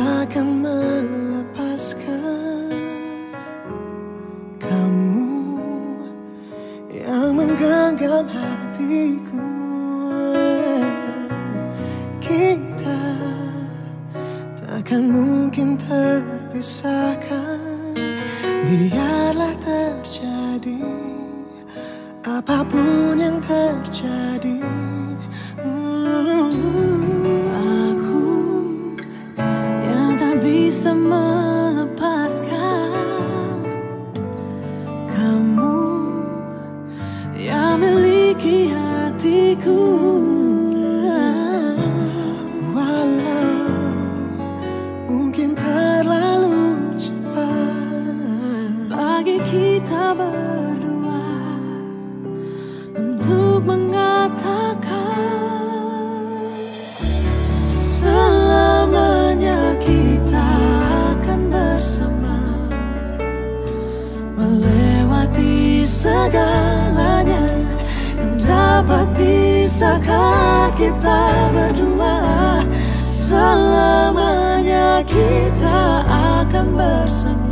akan melepaskan kamu yang menggenggam hatiku. Kita takkan mungkin terpisahkan, biarlah terjadi apapun yang terjadi. Aku yang tak bisa melepaskan kamu yang miliki hatiku. Walau mungkin terlalu cepat bagi kita berdua untuk mengatakan selamanya kita akan bersama, melewati segalanya yang dapat pisahkan kita berdua. Selamanya kita akan bersama,